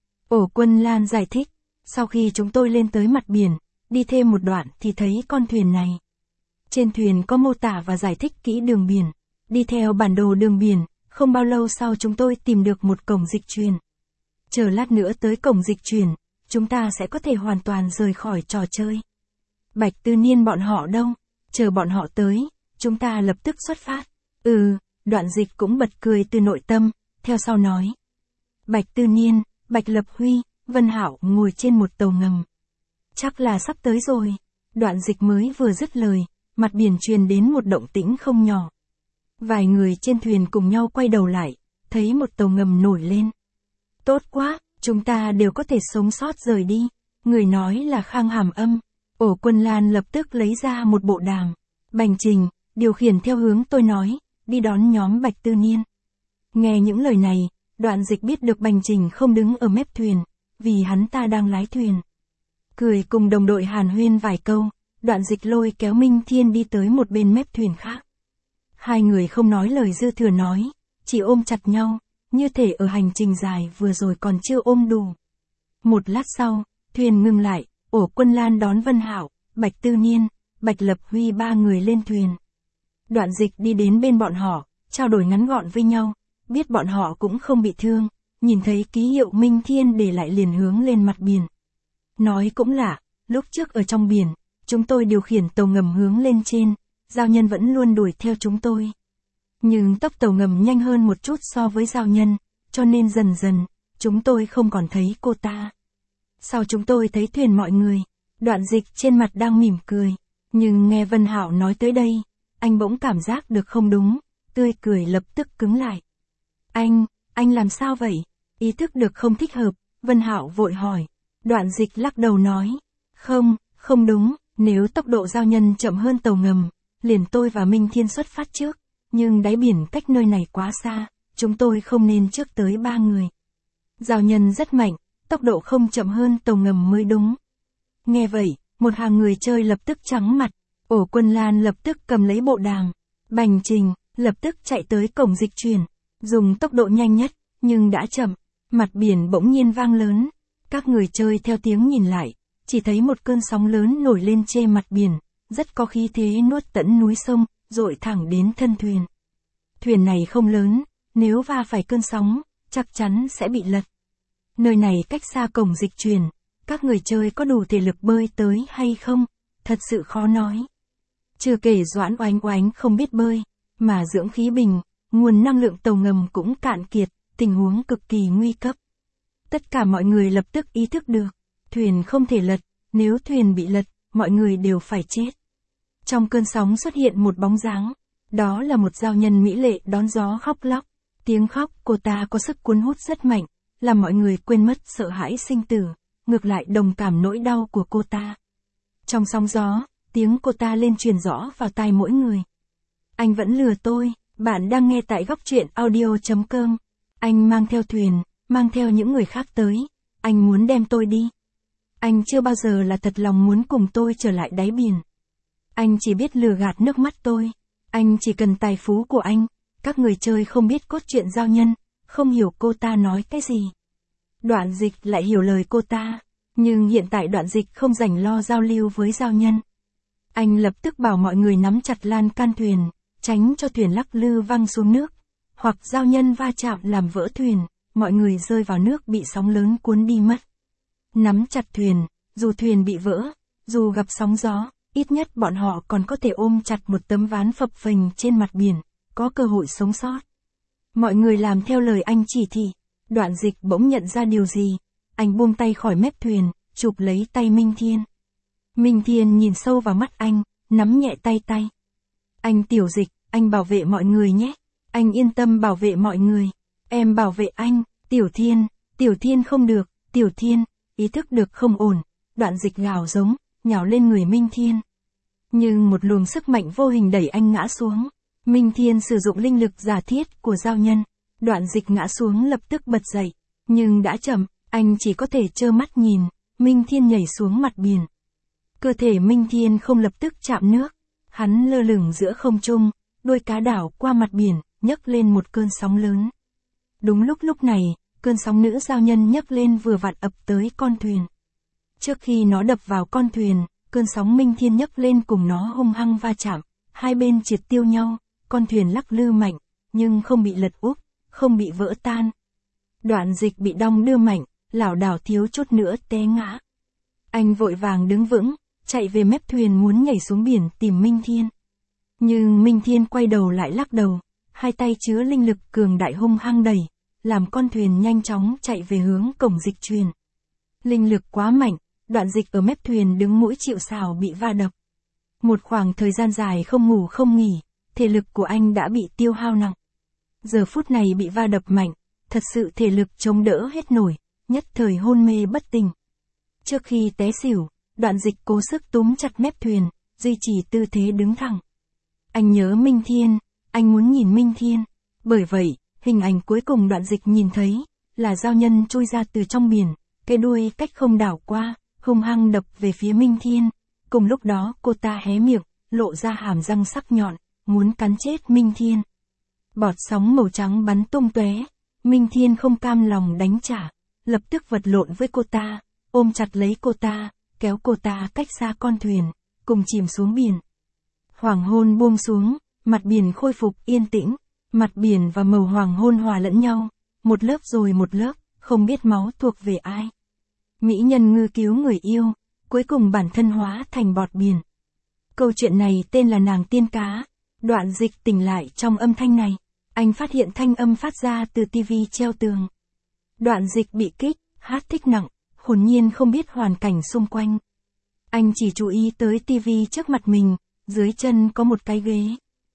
Ổ Quân Lan giải thích, sau khi chúng tôi lên tới mặt biển, đi thêm một đoạn thì thấy con thuyền này. Trên thuyền có mô tả và giải thích kỹ đường biển. Đi theo bản đồ đường biển, không bao lâu sau chúng tôi tìm được một cổng dịch chuyển. Chờ lát nữa tới cổng dịch chuyển, chúng ta sẽ có thể hoàn toàn rời khỏi trò chơi. Bạch Tư Niên bọn họ đâu? Chờ bọn họ tới, chúng ta lập tức xuất phát. Đoạn Dịch cũng bật cười từ nội tâm, theo sau nói. Bạch Tư Niên, Bạch Lập Huy, Vân Hạo ngồi trên một tàu ngầm. Chắc là sắp tới rồi. Đoạn Dịch mới vừa dứt lời, mặt biển truyền đến một động tĩnh không nhỏ. Vài người trên thuyền cùng nhau quay đầu lại, thấy một tàu ngầm nổi lên. Tốt quá, chúng ta đều có thể sống sót rời đi. Người nói là Khang Hàm Âm. Ổ Quân Lan lập tức lấy ra một bộ đàm. Bành Trình, điều khiển theo hướng tôi nói, đi đón nhóm Bạch Tư Niên. Nghe những lời này, Đoạn Dịch biết được Bành Trình không đứng ở mép thuyền, vì hắn ta đang lái thuyền. Cười cùng đồng đội hàn huyên vài câu, Đoạn Dịch lôi kéo Minh Thiên đi tới một bên mép thuyền khác. Hai người không nói lời dư thừa nói, chỉ ôm chặt nhau, như thể ở hành trình dài vừa rồi còn chưa ôm đủ. Một lát sau, thuyền ngừng lại, Ổ Quân Lan đón Vân Hạo, Bạch Tư Niên, Bạch Lập Huy ba người lên thuyền. Đoạn Dịch đi đến bên bọn họ, trao đổi ngắn gọn với nhau, biết bọn họ cũng không bị thương, nhìn thấy ký hiệu Minh Thiên để lại liền hướng lên mặt biển. Nói cũng lạ, lúc trước ở trong biển, chúng tôi điều khiển tàu ngầm hướng lên trên, giao nhân vẫn luôn đuổi theo chúng tôi. Nhưng tốc tàu ngầm nhanh hơn một chút so với giao nhân, cho nên dần dần, chúng tôi không còn thấy cô ta. Sau chúng tôi thấy thuyền mọi người, Đoạn Dịch trên mặt đang mỉm cười, nhưng nghe Vân Hạo nói tới đây, anh bỗng cảm giác được không đúng, tươi cười lập tức cứng lại. Anh làm sao vậy? Ý thức được không thích hợp, Vân Hạo vội hỏi. Đoạn Dịch lắc đầu nói, không đúng, nếu tốc độ giao nhân chậm hơn tàu ngầm, liền tôi và Minh Thiên xuất phát trước, nhưng đáy biển cách nơi này quá xa, chúng tôi không nên trước tới ba người. Giao nhân rất mạnh, tốc độ không chậm hơn tàu ngầm mới đúng. Nghe vậy, một hàng người chơi lập tức trắng mặt, Ổ Quân Lan lập tức cầm lấy bộ đàm, Bành Trình lập tức chạy tới cổng dịch chuyển, dùng tốc độ nhanh nhất, nhưng đã chậm, mặt biển bỗng nhiên vang lớn, Các người chơi theo tiếng nhìn lại, chỉ thấy một cơn sóng lớn nổi lên trên mặt biển, rất có khí thế nuốt tận núi sông, dội thẳng đến thân thuyền. Thuyền này không lớn, nếu va phải cơn sóng, chắc chắn sẽ bị lật. Nơi này cách xa cổng dịch chuyển, các người chơi có đủ thể lực bơi tới hay không, thật sự khó nói. Chưa kể Doãn Oánh Oánh không biết bơi, mà dưỡng khí bình, nguồn năng lượng tàu ngầm cũng cạn kiệt, tình huống cực kỳ nguy cấp. Tất cả mọi người lập tức ý thức được, thuyền không thể lật, nếu thuyền bị lật, mọi người đều phải chết. Trong cơn sóng xuất hiện một bóng dáng, đó là một giao nhân mỹ lệ đón gió khóc lóc. Tiếng khóc cô ta có sức cuốn hút rất mạnh, làm mọi người quên mất sợ hãi sinh tử, ngược lại đồng cảm nỗi đau của cô ta. Trong sóng gió, tiếng cô ta lên truyền rõ vào tai mỗi người. Anh vẫn lừa tôi, bạn đang nghe tại góc truyện audio.com. Anh mang theo thuyền, mang theo những người khác tới, anh muốn đem tôi đi. Anh chưa bao giờ là thật lòng muốn cùng tôi trở lại đáy biển. Anh chỉ biết lừa gạt nước mắt tôi. Anh chỉ cần tài phú của anh. Các người chơi không biết cốt truyện giao nhân, không hiểu cô ta nói cái gì. Đoạn Dịch lại hiểu lời cô ta, nhưng hiện tại Đoạn Dịch không rảnh lo giao lưu với giao nhân. Anh lập tức bảo mọi người nắm chặt lan can thuyền, tránh cho thuyền lắc lư văng xuống nước, hoặc giao nhân va chạm làm vỡ thuyền, mọi người rơi vào nước bị sóng lớn cuốn đi mất. Nắm chặt thuyền, dù thuyền bị vỡ, dù gặp sóng gió, ít nhất bọn họ còn có thể ôm chặt một tấm ván phập phềnh trên mặt biển, có cơ hội sống sót. Mọi người làm theo lời anh chỉ thị. Đoạn Dịch bỗng nhận ra điều gì, anh buông tay khỏi mép thuyền, chụp lấy tay Minh Thiên. Minh Thiên nhìn sâu vào mắt anh, nắm nhẹ tay. Anh Tiểu Dịch, anh bảo vệ mọi người nhé. Anh yên tâm bảo vệ mọi người. Em bảo vệ anh, Tiểu Thiên không được, Tiểu Thiên, ý thức được không ổn. Đoạn Dịch gào giống, nhào lên người Minh Thiên. Nhưng một luồng sức mạnh vô hình đẩy anh ngã xuống. Minh Thiên sử dụng linh lực giả thiết của giao nhân. Đoạn Dịch ngã xuống lập tức bật dậy. Nhưng đã chậm, anh chỉ có thể trơ mắt nhìn. Minh Thiên nhảy xuống mặt biển. Cơ thể Minh Thiên không lập tức chạm nước. Hắn lơ lửng giữa không trung, đuôi cá đảo qua mặt biển, nhấc lên một cơn sóng lớn. Đúng lúc này, cơn sóng nữ giao nhân nhấc lên vừa vặn ập tới con thuyền. Trước khi nó đập vào con thuyền, cơn sóng Minh Thiên nhấc lên cùng nó hung hăng va chạm, hai bên triệt tiêu nhau, con thuyền lắc lư mạnh, nhưng không bị lật úp, không bị vỡ tan. Đoạn Dịch bị đong đưa mạnh, lảo đảo thiếu chút nữa té ngã. Anh vội vàng đứng vững, chạy về mép thuyền muốn nhảy xuống biển tìm Minh Thiên. Nhưng Minh Thiên quay đầu lại lắc đầu, hai tay chứa linh lực cường đại hung hăng đẩy, làm con thuyền nhanh chóng chạy về hướng cổng dịch truyền. Linh lực quá mạnh, Đoạn Dịch ở mép thuyền đứng mũi chịu sào bị va đập. Một khoảng thời gian dài không ngủ không nghỉ, thể lực của anh đã bị tiêu hao nặng. Giờ phút này bị va đập mạnh, thật sự thể lực chống đỡ hết nổi, nhất thời hôn mê bất tỉnh. Trước khi té xỉu, Đoạn Dịch cố sức túm chặt mép thuyền, duy trì tư thế đứng thẳng. Anh nhớ Minh Thiên, anh muốn nhìn Minh Thiên. Bởi vậy, hình ảnh cuối cùng Đoạn Dịch nhìn thấy, là giao nhân chui ra từ trong biển, cái đuôi cách không đảo qua, hung hăng đập về phía Minh Thiên. Cùng lúc đó cô ta hé miệng, lộ ra hàm răng sắc nhọn, muốn cắn chết Minh Thiên. Bọt sóng màu trắng bắn tung tóe, Minh Thiên không cam lòng đánh trả, lập tức vật lộn với cô ta, ôm chặt lấy cô ta, kéo cô ta cách xa con thuyền, cùng chìm xuống biển. Hoàng hôn buông xuống, mặt biển khôi phục yên tĩnh, mặt biển và màu hoàng hôn hòa lẫn nhau, một lớp rồi một lớp, không biết máu thuộc về ai. Mỹ nhân ngư cứu người yêu, cuối cùng bản thân hóa thành bọt biển. Câu chuyện này tên là Nàng Tiên Cá. Đoạn Dịch tỉnh lại trong âm thanh này, anh phát hiện thanh âm phát ra từ tivi treo tường. Đoạn Dịch bị kích, hát thích nặng, hồn nhiên không biết hoàn cảnh xung quanh. Anh chỉ chú ý tới tivi trước mặt mình, dưới chân có một cái ghế.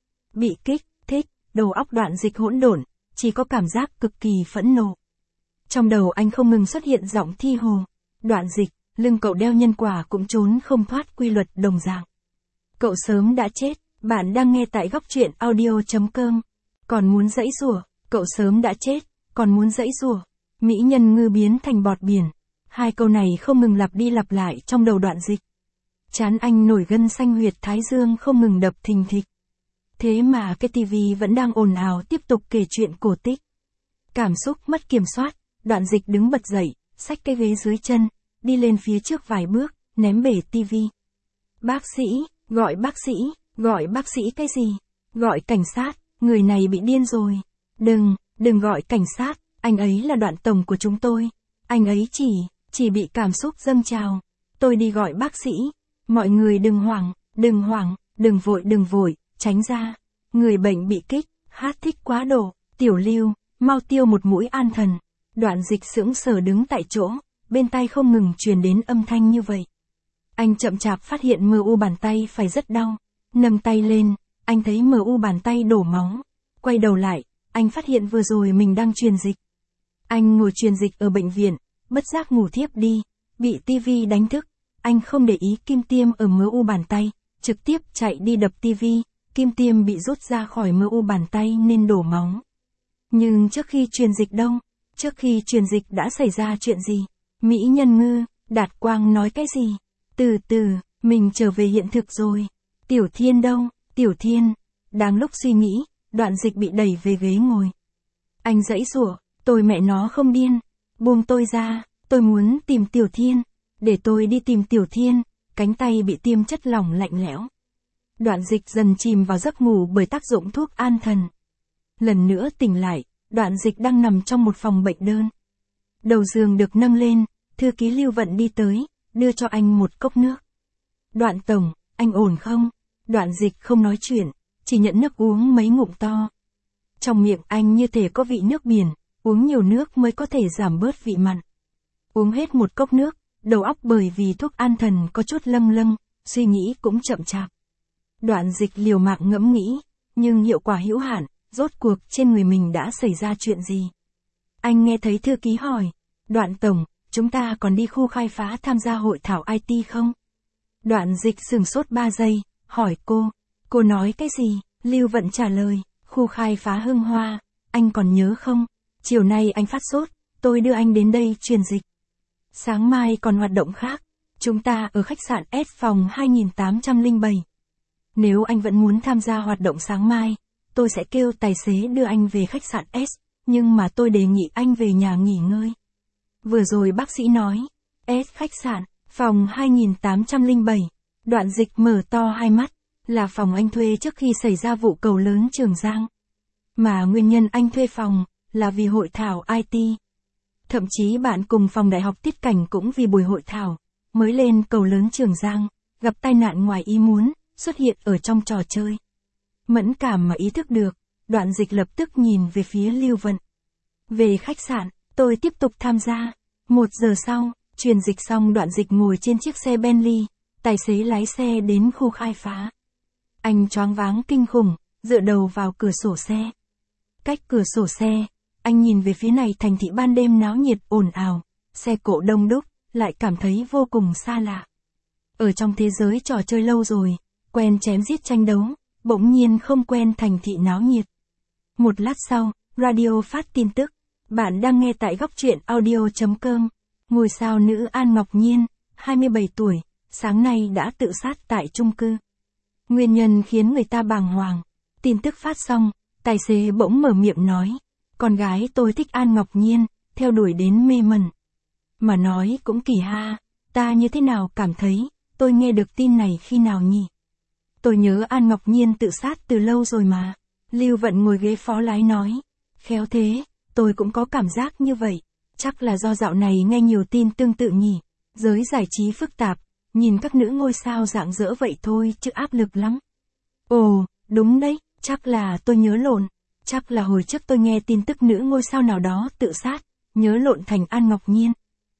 Bị kích, thích, đầu óc Đoạn Dịch hỗn độn, chỉ có cảm giác cực kỳ phẫn nộ. Trong đầu anh không ngừng xuất hiện giọng thi hồ. Đoạn Dịch, lưng cậu đeo nhân quả cũng trốn không thoát quy luật đồng dạng. Cậu sớm đã chết, bạn đang nghe tại góc truyện audio.com. Còn muốn giãy giụa, cậu sớm đã chết, còn muốn giãy giụa. Mỹ nhân ngư biến thành bọt biển. Hai câu này không ngừng lặp đi lặp lại trong đầu Đoạn Dịch. Trán anh nổi gân xanh huyệt thái dương không ngừng đập thình thịch. Thế mà cái tivi vẫn đang ồn ào tiếp tục kể chuyện cổ tích. Cảm xúc mất kiểm soát, Đoạn Dịch đứng bật dậy, xách cái ghế dưới chân, đi lên phía trước vài bước, ném bể tivi. Bác sĩ, gọi bác sĩ cái gì? Gọi cảnh sát, người này bị điên rồi. Đừng gọi cảnh sát, anh ấy là Đoạn tổng của chúng tôi. Anh ấy chỉ bị cảm xúc dâng trào. Tôi đi gọi bác sĩ. Mọi người đừng hoảng, đừng vội, tránh ra. Người bệnh bị kích, hát thích quá độ. Tiểu Lưu, mau tiêu một mũi an thần. Đoạn Dịch sững sờ đứng tại chỗ, bên tai không ngừng truyền đến âm thanh như vậy. Anh chậm chạp phát hiện MU bàn tay phải rất đau. Nâng tay lên, anh thấy MU bàn tay đổ máu. Quay đầu lại, anh phát hiện vừa rồi mình đang truyền dịch. Anh ngồi truyền dịch ở bệnh viện, bất giác ngủ thiếp đi, bị tivi đánh thức. Anh không để ý kim tiêm ở MU bàn tay, trực tiếp chạy đi đập tivi, kim tiêm bị rút ra khỏi MU bàn tay nên đổ máu. Nhưng trước khi truyền dịch đâu? Trước khi truyền dịch đã xảy ra chuyện gì? Mỹ Nhân Ngư, Đạt Quang nói cái gì? Từ từ, mình trở về hiện thực rồi. Tiểu Thiên đâu? Tiểu Thiên. Đang lúc suy nghĩ, Đoạn Dịch bị đẩy về ghế ngồi. Anh giãy giụa, tôi mẹ nó không điên. Buông tôi ra, tôi muốn tìm Tiểu Thiên. Để tôi đi tìm Tiểu Thiên, cánh tay bị tiêm chất lỏng lạnh lẽo. Đoạn Dịch dần chìm vào giấc ngủ bởi tác dụng thuốc an thần. Lần nữa tỉnh lại, Đoạn Dịch đang nằm trong một phòng bệnh đơn. Đầu giường được nâng lên, thư ký Lưu Vận đi tới, đưa cho anh một cốc nước. Đoạn tổng, anh ổn không? Đoạn Dịch không nói chuyện, chỉ nhận nước uống mấy ngụm to. Trong miệng anh như thể có vị nước biển, uống nhiều nước mới có thể giảm bớt vị mặn. Uống hết một cốc nước, đầu óc bởi vì thuốc an thần có chút lâng, suy nghĩ cũng chậm chạp. Đoạn Dịch liều mạng ngẫm nghĩ, nhưng hiệu quả hữu hạn, rốt cuộc trên người mình đã xảy ra chuyện gì? Anh nghe thấy thư ký hỏi, Đoạn tổng, chúng ta còn đi khu khai phá tham gia hội thảo IT không? Đoạn Dịch sửng sốt 3 giây, hỏi cô nói cái gì? Lưu Vận trả lời, khu khai phá Hưng Hoa, anh còn nhớ không? Chiều nay anh phát sốt, tôi đưa anh đến đây truyền dịch. Sáng mai còn hoạt động khác, chúng ta ở khách sạn S phòng 2807. Nếu anh vẫn muốn tham gia hoạt động sáng mai, tôi sẽ kêu tài xế đưa anh về khách sạn S, nhưng mà tôi đề nghị anh về nhà nghỉ ngơi. Vừa rồi bác sĩ nói, S khách sạn, phòng 2807. Đoạn Dịch mở to hai mắt, là phòng anh thuê trước khi xảy ra vụ cầu lớn Trường Giang. Mà nguyên nhân anh thuê phòng, là vì hội thảo IT. Thậm chí bạn cùng phòng đại học Tiết Cảnh cũng vì buổi hội thảo, mới lên cầu lớn Trường Giang, gặp tai nạn ngoài ý muốn, xuất hiện ở trong trò chơi. Mẫn cảm mà ý thức được, Đoạn Dịch lập tức nhìn về phía Lưu Vận. Về khách sạn, tôi tiếp tục tham gia. 1 giờ sau, truyền dịch xong Đoạn Dịch ngồi trên chiếc xe Bentley, tài xế lái xe đến khu khai phá. Anh choáng váng kinh khủng, dựa đầu vào cửa sổ xe. Cách cửa sổ xe, anh nhìn về phía này thành thị ban đêm náo nhiệt ồn ào, xe cộ đông đúc, lại cảm thấy vô cùng xa lạ. Ở trong thế giới trò chơi lâu rồi, quen chém giết tranh đấu, bỗng nhiên không quen thành thị náo nhiệt. Một lát sau, radio phát tin tức. Bạn đang nghe tại góc truyện audio.com. Ngôi sao nữ An Ngọc Nhiên, 27 tuổi, sáng nay đã tự sát tại chung cư. Nguyên nhân khiến người ta bàng hoàng. Tin tức phát xong, tài xế bỗng mở miệng nói, con gái tôi thích An Ngọc Nhiên, theo đuổi đến mê mẩn. Mà nói cũng kỳ ha, ta như thế nào cảm thấy, tôi nghe được tin này khi nào nhỉ? Tôi nhớ An Ngọc Nhiên tự sát từ lâu rồi mà. Lưu Vận ngồi ghế phó lái nói, khéo thế, tôi cũng có cảm giác như vậy. Chắc là do dạo này nghe nhiều tin tương tự nhỉ. Giới giải trí phức tạp, nhìn các nữ ngôi sao rạng rỡ vậy thôi chứ áp lực lắm. Ồ, đúng đấy, chắc là tôi nhớ lộn. Chắc là hồi trước tôi nghe tin tức nữ ngôi sao nào đó tự sát, nhớ lộn thành An Ngọc Nhiên.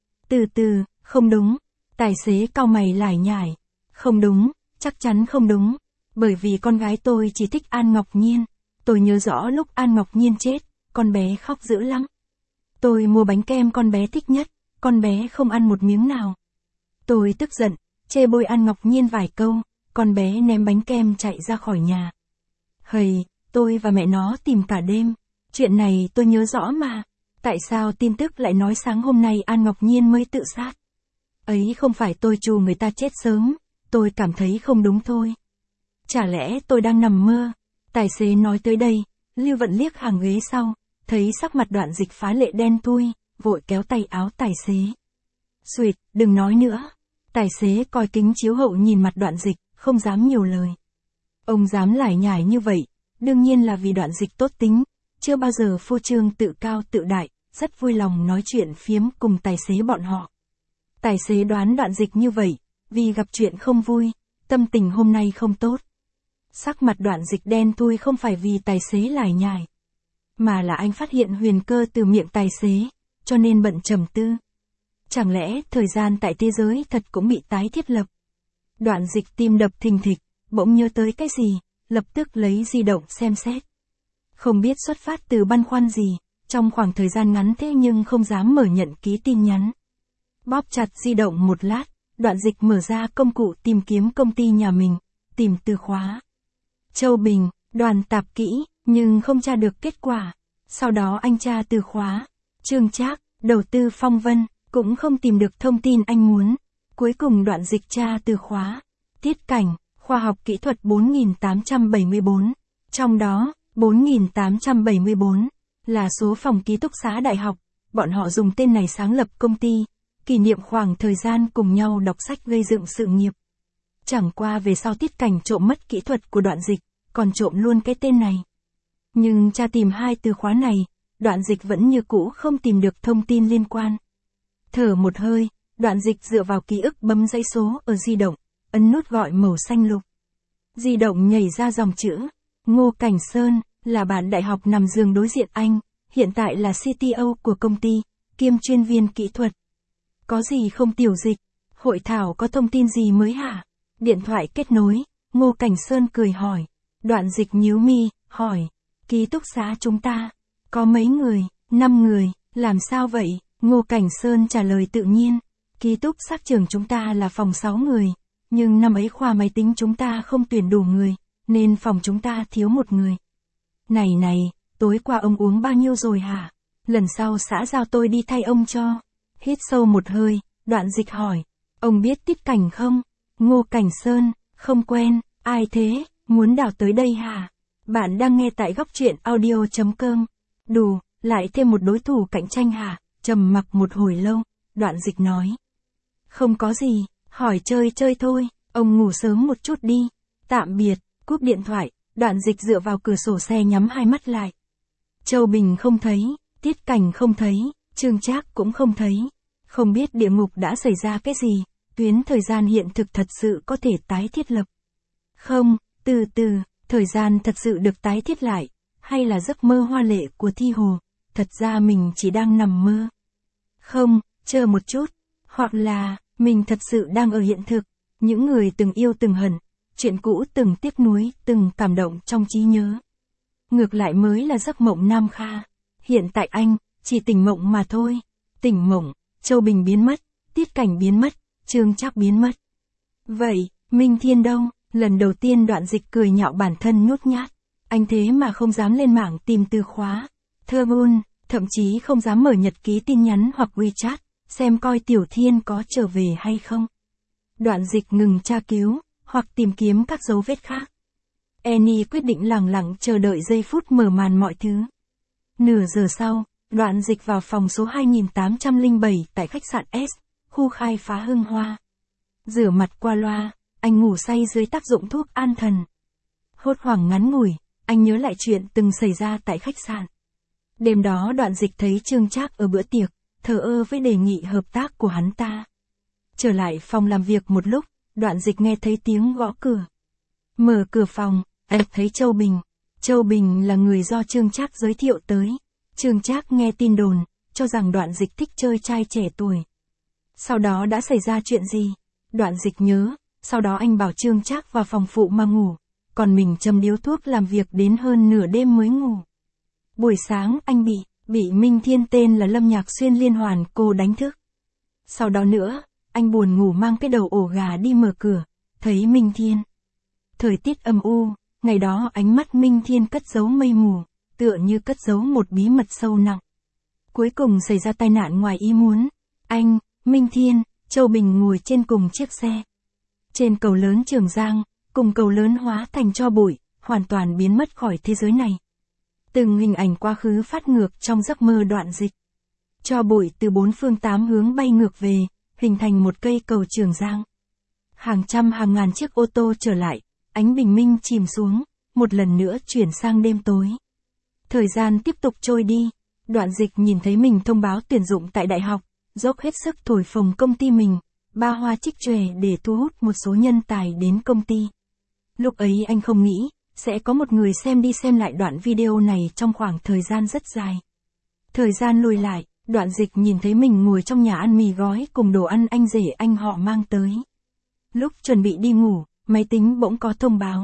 Từ, không đúng. Tài xế cau mày lải nhải. Không đúng, chắc chắn không đúng. Bởi vì con gái tôi chỉ thích An Ngọc Nhiên. Tôi nhớ rõ lúc An Ngọc Nhiên chết, con bé khóc dữ lắm. Tôi mua bánh kem con bé thích nhất, con bé không ăn một miếng nào. Tôi tức giận, chê bôi An Ngọc Nhiên vài câu, con bé ném bánh kem chạy ra khỏi nhà. Hầy, tôi và mẹ nó tìm cả đêm. Chuyện này tôi nhớ rõ mà. Tại sao tin tức lại nói sáng hôm nay An Ngọc Nhiên mới tự sát? Ấy không phải tôi trù người ta chết sớm, tôi cảm thấy không đúng thôi. Chả lẽ tôi đang nằm mơ? Tài xế nói tới đây, Lưu Vận liếc hàng ghế sau, thấy sắc mặt Đoạn Dịch phá lệ đen thui, vội kéo tay áo tài xế. Xuyệt, đừng nói nữa. Tài xế coi kính chiếu hậu nhìn mặt Đoạn Dịch, không dám nhiều lời. Ông dám lải nhải như vậy, đương nhiên là vì Đoạn Dịch tốt tính, chưa bao giờ phô trương tự cao tự đại, rất vui lòng nói chuyện phiếm cùng tài xế bọn họ. Tài xế đoán Đoạn Dịch như vậy, vì gặp chuyện không vui, tâm tình hôm nay không tốt. Sắc mặt Đoạn Dịch đen thui không phải vì tài xế lải nhải, mà là anh phát hiện huyền cơ từ miệng tài xế, cho nên bận trầm tư. Chẳng lẽ thời gian tại thế giới thật cũng bị tái thiết lập? Đoạn Dịch tim đập thình thịch, bỗng nhớ tới cái gì, lập tức lấy di động xem xét. Không biết xuất phát từ băn khoăn gì, trong khoảng thời gian ngắn thế nhưng không dám mở nhận ký tin nhắn. Bóp chặt di động một lát, Đoạn Dịch mở ra công cụ tìm kiếm công ty nhà mình, tìm từ khóa Châu Bình, Đoàn Tạp Kỹ, nhưng không tra được kết quả. Sau đó anh tra từ khóa Trương Trác, đầu tư Phong Vân, cũng không tìm được thông tin anh muốn. Cuối cùng Đoạn Dịch tra từ khóa Tiết Cảnh, khoa học kỹ thuật 4874. Trong đó, 4874 là số phòng ký túc xá đại học. Bọn họ dùng tên này sáng lập công ty, kỷ niệm khoảng thời gian cùng nhau đọc sách gây dựng sự nghiệp. Chẳng qua về sau Tiết Cảnh trộm mất kỹ thuật của Đoạn Dịch, còn trộm luôn cái tên này. Nhưng tra tìm hai từ khóa này, Đoạn Dịch vẫn như cũ không tìm được thông tin liên quan. Thở một hơi, Đoạn Dịch dựa vào ký ức bấm dãy số ở di động, ấn nút gọi màu xanh lục. Di động nhảy ra dòng chữ, Ngô Cảnh Sơn, là bạn đại học nằm giường đối diện anh, hiện tại là CTO của công ty, kiêm chuyên viên kỹ thuật. Có gì không Tiểu Dịch? Hội thảo có thông tin gì mới hả? Điện thoại kết nối, Ngô Cảnh Sơn cười hỏi. Đoạn Dịch nhíu mi, hỏi, ký túc xá chúng ta, có mấy người? 5 người, làm sao vậy? Ngô Cảnh Sơn trả lời tự nhiên, ký túc xá trường chúng ta là phòng 6 người, nhưng năm ấy khoa máy tính chúng ta không tuyển đủ người, nên phòng chúng ta thiếu một người. Này, tối qua ông uống bao nhiêu rồi hả? Lần sau xã giao tôi đi thay ông cho. Hít sâu một hơi, Đoạn Dịch hỏi, ông biết Tiết Cảnh không? Ngô Cảnh Sơn, không quen, ai thế, muốn đào tới đây hả? Bạn đang nghe tại góc truyện audio.com. Đủ, lại thêm một đối thủ cạnh tranh hả? Trầm mặc một hồi lâu, Đoạn Dịch nói. Không có gì, hỏi chơi thôi, ông ngủ sớm một chút đi. Tạm biệt, cúp điện thoại, Đoạn Dịch dựa vào cửa sổ xe nhắm hai mắt lại. Châu Bình không thấy, Tiết Cảnh không thấy, Trương Trác cũng không thấy. Không biết địa ngục đã xảy ra cái gì, tuyến thời gian hiện thực thật sự có thể tái thiết lập. Không, từ từ, thời gian thật sự được tái thiết lại, hay là giấc mơ hoa lệ của Thi Hồ, thật ra mình chỉ đang nằm mơ. Không, chờ một chút, hoặc là, mình thật sự đang ở hiện thực, những người từng yêu từng hận, chuyện cũ từng tiếc nuối, từng cảm động trong trí nhớ. Ngược lại mới là giấc mộng Nam Kha, hiện tại anh, chỉ tỉnh mộng mà thôi, tỉnh mộng, Châu Bình biến mất, Tiết Cảnh biến mất, Trương Trác biến mất. Vậy, Minh Thiên đâu? Lần đầu tiên Đoạn Dịch cười nhạo bản thân nhút nhát, anh thế mà không dám lên mạng tìm từ khóa Thơm, thậm chí không dám mở nhật ký tin nhắn hoặc WeChat, xem coi Tiểu Thiên có trở về hay không. Đoạn Dịch ngừng tra cứu, hoặc tìm kiếm các dấu vết khác. Annie quyết định lẳng lặng chờ đợi giây phút mở màn mọi thứ. Nửa giờ sau, Đoạn Dịch vào phòng số 2807 tại khách sạn S, khu khai phá Hưng Hoa. Rửa mặt qua loa, anh ngủ say dưới tác dụng thuốc an thần. Hốt hoảng ngắn ngủi, anh nhớ lại chuyện từng xảy ra tại khách sạn. Đêm đó Đoạn Dịch thấy Trương Trác ở bữa tiệc, thờ ơ với đề nghị hợp tác của hắn ta. Trở lại phòng làm việc một lúc, Đoạn Dịch nghe thấy tiếng gõ cửa. Mở cửa phòng, anh thấy Châu Bình. Châu Bình là người do Trương Trác giới thiệu tới. Trương Trác nghe tin đồn, cho rằng Đoạn Dịch thích chơi trai trẻ tuổi. Sau đó đã xảy ra chuyện gì? Đoạn Dịch nhớ, sau đó anh bảo Trương Trác vào phòng phụ mà ngủ, còn mình châm điếu thuốc làm việc đến hơn nửa đêm mới ngủ. Buổi sáng anh bị Minh Thiên tên là Lâm Nhạc Xuyên liên hoàn cô đánh thức. Sau đó nữa, anh buồn ngủ mang cái đầu ổ gà đi mở cửa, thấy Minh Thiên. Thời tiết âm u, ngày đó ánh mắt Minh Thiên cất giấu mây mù, tựa như cất giấu một bí mật sâu nặng. Cuối cùng xảy ra tai nạn ngoài ý muốn. Anh, Minh Thiên, Châu Bình ngồi trên cùng chiếc xe. Trên cầu lớn Trường Giang, cùng cầu lớn hóa thành tro bụi, hoàn toàn biến mất khỏi thế giới này. Từng hình ảnh quá khứ phát ngược trong giấc mơ Đoạn Dịch. Tro bụi từ bốn phương tám hướng bay ngược về, hình thành một cây cầu Trường Giang. Hàng trăm hàng ngàn chiếc ô tô trở lại, ánh bình minh chìm xuống, một lần nữa chuyển sang đêm tối. Thời gian tiếp tục trôi đi, Đoạn Dịch nhìn thấy mình thông báo tuyển dụng tại đại học, dốc hết sức thổi phồng công ty mình, ba hoa trích chòe để thu hút một số nhân tài đến công ty. Lúc ấy anh không nghĩ, sẽ có một người xem đi xem lại đoạn video này trong khoảng thời gian rất dài. Thời gian lùi lại, Đoạn Dịch nhìn thấy mình ngồi trong nhà ăn mì gói cùng đồ ăn anh rể anh họ mang tới. Lúc chuẩn bị đi ngủ, máy tính bỗng có thông báo.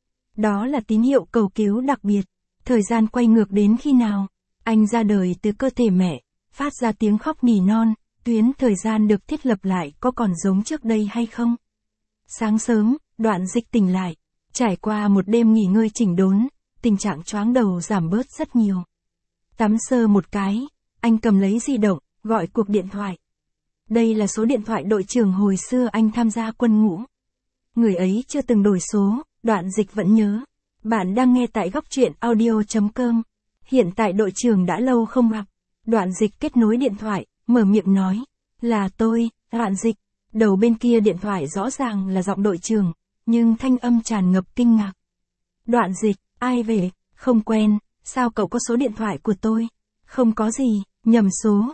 Đó là tín hiệu cầu cứu đặc biệt. Thời gian quay ngược đến khi nào? Anh ra đời từ cơ thể mẹ, phát ra tiếng khóc nỉ non, tuyến thời gian được thiết lập lại có còn giống trước đây hay không? Sáng sớm, Đoạn Dịch tỉnh lại. Trải qua một đêm nghỉ ngơi chỉnh đốn, tình trạng choáng đầu giảm bớt rất nhiều. Tắm sơ một cái, anh cầm lấy di động, gọi cuộc điện thoại. Đây là số điện thoại đội trưởng hồi xưa anh tham gia quân ngũ. Người ấy chưa từng đổi số, Đoạn Dịch vẫn nhớ. Bạn đang nghe tại góc truyện audio.com. Hiện tại đội trưởng đã lâu không gặp. Đoạn Dịch kết nối điện thoại, mở miệng nói. Là tôi, Đoạn Dịch. Đầu bên kia điện thoại rõ ràng là giọng đội trưởng, nhưng thanh âm tràn ngập kinh ngạc. Đoạn Dịch, ai về, không quen, sao cậu có số điện thoại của tôi? Không có gì, nhầm số,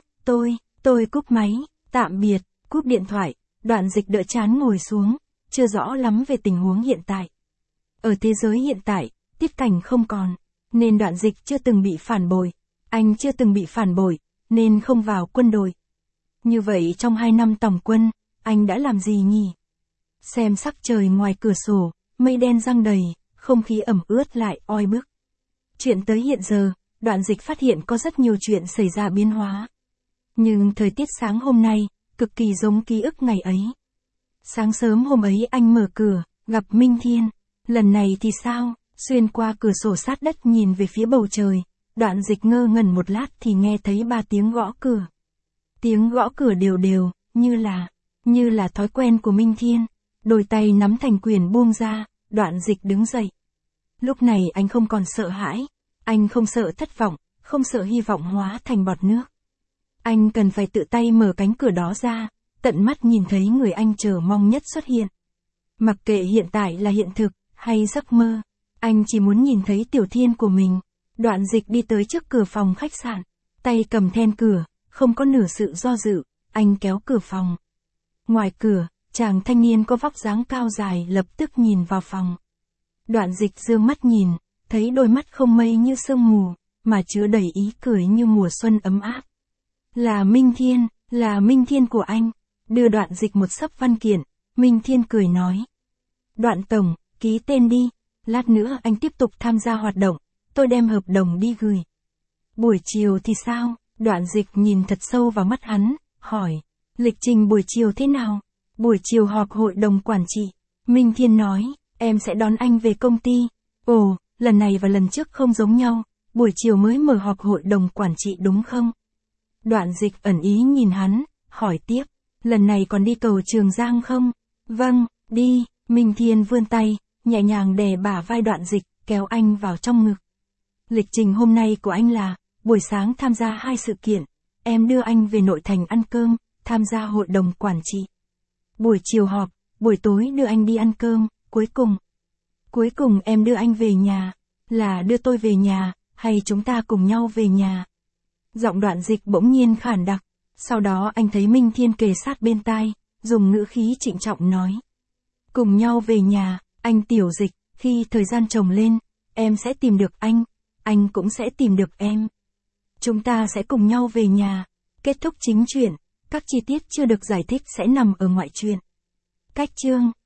tôi cúp máy, tạm biệt, cúp điện thoại, Đoạn Dịch đỡ chán ngồi xuống, chưa rõ lắm về tình huống hiện tại. Ở thế giới hiện tại, Tiết Cảnh không còn, nên Đoạn Dịch chưa từng bị phản bội, anh chưa từng bị phản bội, nên không vào quân đội. Như vậy trong 2 năm tòng quân, anh đã làm gì nhỉ? Xem sắc trời ngoài cửa sổ, mây đen giăng đầy, không khí ẩm ướt lại oi bức. Chuyện tới hiện giờ, Đoạn Dịch phát hiện có rất nhiều chuyện xảy ra biến hóa. Nhưng thời tiết sáng hôm nay, cực kỳ giống ký ức ngày ấy. Sáng sớm hôm ấy anh mở cửa, gặp Minh Thiên. Lần này thì sao? Xuyên qua cửa sổ sát đất nhìn về phía bầu trời, Đoạn Dịch ngơ ngẩn một lát thì nghe thấy 3 tiếng gõ cửa. Tiếng gõ cửa đều đều, như là thói quen của Minh Thiên. Đôi tay nắm thành quyền buông ra, Đoạn Dịch đứng dậy. Lúc này anh không còn sợ hãi, anh không sợ thất vọng, không sợ hy vọng hóa thành bọt nước. Anh cần phải tự tay mở cánh cửa đó ra, tận mắt nhìn thấy người anh chờ mong nhất xuất hiện. Mặc kệ hiện tại là hiện thực, hay giấc mơ, anh chỉ muốn nhìn thấy Tiểu Thiên của mình. Đoạn Dịch đi tới trước cửa phòng khách sạn, tay cầm then cửa, không có nửa sự do dự, anh kéo cửa phòng. Ngoài cửa, chàng thanh niên có vóc dáng cao dài lập tức nhìn vào phòng. Đoạn Dịch dương mắt nhìn, thấy đôi mắt không mây như sương mù, mà chứa đầy ý cười như mùa xuân ấm áp. Là Minh Thiên của anh. Đưa Đoạn Dịch một xấp văn kiện, Minh Thiên cười nói. Đoạn tổng, ký tên đi, lát nữa anh tiếp tục tham gia hoạt động, tôi đem hợp đồng đi gửi. Buổi chiều thì sao? Đoạn Dịch nhìn thật sâu vào mắt hắn, hỏi. Lịch trình buổi chiều thế nào? Buổi chiều họp hội đồng quản trị. Minh Thiên nói, em sẽ đón anh về công ty. Ồ, lần này và lần trước không giống nhau, buổi chiều mới mở họp hội đồng quản trị đúng không? Đoạn Dịch ẩn ý nhìn hắn, hỏi tiếp, lần này còn đi cầu Trường Giang không? Vâng, đi. Minh Thiên vươn tay, nhẹ nhàng đè bả vai Đoạn Dịch, kéo anh vào trong ngực. Lịch trình hôm nay của anh là, buổi sáng tham gia 2 sự kiện, em đưa anh về nội thành ăn cơm, tham gia hội đồng quản trị. Buổi chiều họp, buổi tối đưa anh đi ăn cơm, cuối cùng em đưa anh về nhà. Là đưa tôi về nhà, hay chúng ta cùng nhau về nhà? Giọng Đoạn Dịch bỗng nhiên khản đặc, sau đó anh thấy Minh Thiên kề sát bên tai, dùng ngữ khí trịnh trọng nói. Cùng nhau về nhà, anh Tiểu Dịch, khi thời gian chồng lên, em sẽ tìm được anh cũng sẽ tìm được em. Chúng ta sẽ cùng nhau về nhà. Kết thúc chính truyện, các chi tiết chưa được giải thích sẽ nằm ở ngoại truyện. Cách chương